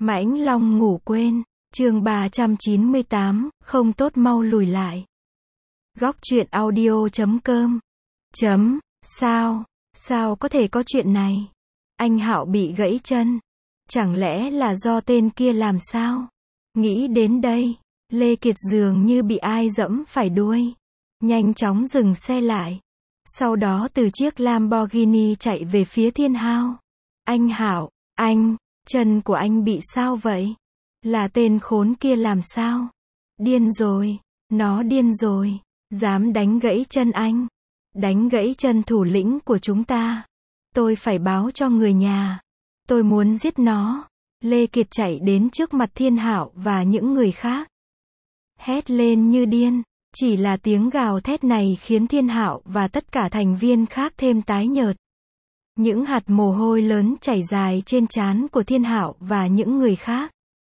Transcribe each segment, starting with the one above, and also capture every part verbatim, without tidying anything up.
Mãnh Long ngủ quên, chương ba trăm chín mươi tám, không tốt mau lùi lại. Góc truyện audio chấm com. Chấm, sao, sao có thể có chuyện này? Anh Hạo bị gãy chân. Chẳng lẽ là do tên kia làm sao? Nghĩ đến đây, Lê Kiệt dường như bị ai dẫm phải đuôi. Nhanh chóng dừng xe lại. Sau đó từ chiếc Lamborghini chạy về phía Thiên Hao. Anh Hạo, anh, chân của anh bị sao vậy? Là tên khốn kia làm sao? Điên rồi, nó điên rồi, dám đánh gãy chân anh. Đánh gãy chân thủ lĩnh của chúng ta. Tôi phải báo cho người nhà. Tôi muốn giết nó. Lê Kiệt chạy đến trước mặt Thiên Hạo và những người khác. Hét lên như điên. Chỉ là tiếng gào thét này khiến Thiên Hạo và tất cả thành viên khác thêm tái nhợt. Những hạt mồ hôi lớn chảy dài trên trán của Thiên Hạo và những người khác.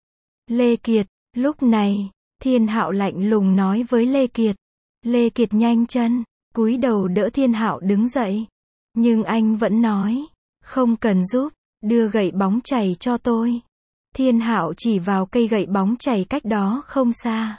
Lê Kiệt, lúc này, Thiên Hạo lạnh lùng nói với Lê Kiệt. Lê Kiệt nhanh chân, cúi đầu đỡ Thiên Hạo đứng dậy. Nhưng anh vẫn nói, không cần giúp, đưa gậy bóng chày cho tôi. Thiên Hạo chỉ vào cây gậy bóng chày cách đó không xa.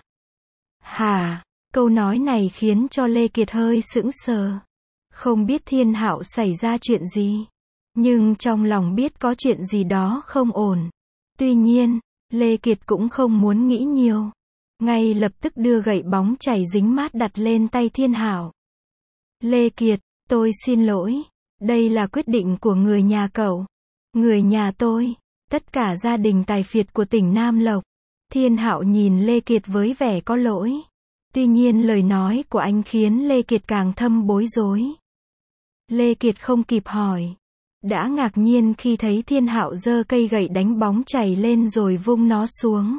Hả? Câu nói này khiến cho Lê Kiệt hơi sững sờ. Không biết Thiên Hạo xảy ra chuyện gì. Nhưng trong lòng biết có chuyện gì đó không ổn. Tuy nhiên, Lê Kiệt cũng không muốn nghĩ nhiều. Ngay lập tức đưa gậy bóng chảy dính mát đặt lên tay Thiên Hạo. Lê Kiệt, tôi xin lỗi. Đây là quyết định của người nhà cậu. Người nhà tôi. Tất cả gia đình tài phiệt của tỉnh Nam Lộc. Thiên Hạo nhìn Lê Kiệt với vẻ có lỗi. Tuy nhiên lời nói của anh khiến Lê Kiệt càng thâm bối rối. Lê Kiệt không kịp hỏi. Đã ngạc nhiên khi thấy Thiên Hạo giơ cây gậy đánh bóng chày lên rồi vung nó xuống.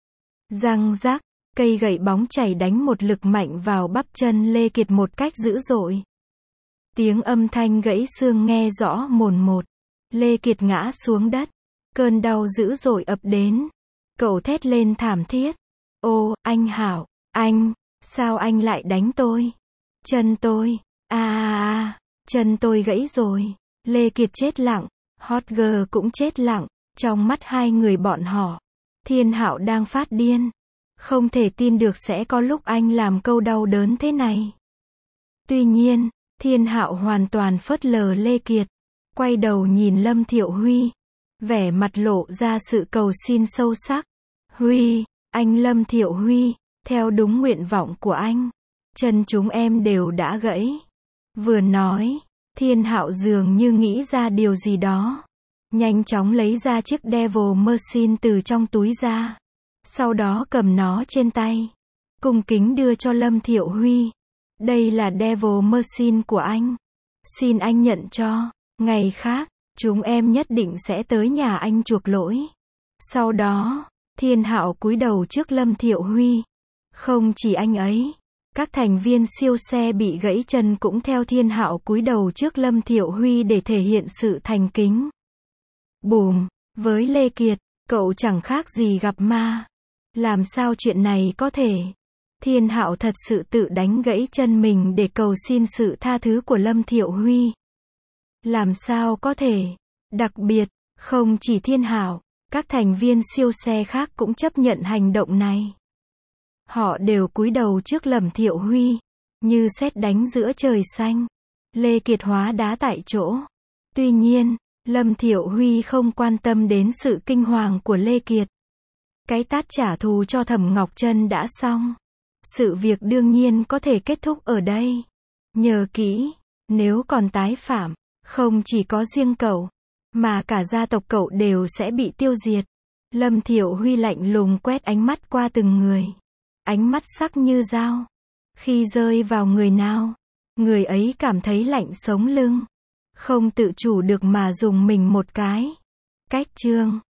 Răng rắc, cây gậy bóng chày đánh một lực mạnh vào bắp chân Lê Kiệt một cách dữ dội. Tiếng âm thanh gãy xương nghe rõ mồn một. Lê Kiệt ngã xuống đất. Cơn đau dữ dội ập đến. Cậu thét lên thảm thiết. Ô, anh Hạo, anh, sao anh lại đánh tôi? Chân tôi, a a a, chân tôi gãy rồi. Lê Kiệt chết lặng, Hotger cũng chết lặng, trong mắt hai người bọn họ. Thiên Hạo đang phát điên. Không thể tin được sẽ có lúc anh làm câu đau đớn thế này. Tuy nhiên, Thiên Hạo hoàn toàn phớt lờ Lê Kiệt. Quay đầu nhìn Lâm Thiệu Huy. Vẻ mặt lộ ra sự cầu xin sâu sắc. Huy, anh Lâm Thiệu Huy, theo đúng nguyện vọng của anh. Chân chúng em đều đã gãy. Vừa nói, Thiên Hạo dường như nghĩ ra điều gì đó. Nhanh chóng lấy ra chiếc Devil Machine từ trong túi ra. Sau đó cầm nó trên tay. Cung kính đưa cho Lâm Thiệu Huy. Đây là Devil Machine của anh. Xin anh nhận cho. Ngày khác, chúng em nhất định sẽ tới nhà anh chuộc lỗi. Sau đó, Thiên Hạo cúi đầu trước Lâm Thiệu Huy. Không chỉ anh ấy, các thành viên siêu xe bị gãy chân cũng theo Thiên Hạo cúi đầu trước Lâm Thiệu Huy để thể hiện sự thành kính. Bùm, với Lê Kiệt, cậu chẳng khác gì gặp ma. Làm sao chuyện này có thể? Thiên Hạo thật sự tự đánh gãy chân mình để cầu xin sự tha thứ của Lâm Thiệu Huy. Làm sao có thể? Đặc biệt, không chỉ Thiên Hạo, các thành viên siêu xe khác cũng chấp nhận hành động này. Họ đều cúi đầu trước Lâm Thiệu Huy, như sét đánh giữa trời xanh. Lê Kiệt hóa đá tại chỗ. Tuy nhiên, Lâm Thiệu Huy không quan tâm đến sự kinh hoàng của Lê Kiệt. Cái tát trả thù cho Thẩm Ngọc Trân đã xong. Sự việc đương nhiên có thể kết thúc ở đây. Nhớ kỹ, nếu còn tái phạm, không chỉ có riêng cậu, mà cả gia tộc cậu đều sẽ bị tiêu diệt. Lâm Thiệu Huy lạnh lùng quét ánh mắt qua từng người. Ánh mắt sắc như dao. Khi rơi vào người nào, người ấy cảm thấy lạnh sống lưng. Không tự chủ được mà dùng mình một cái. Cách chương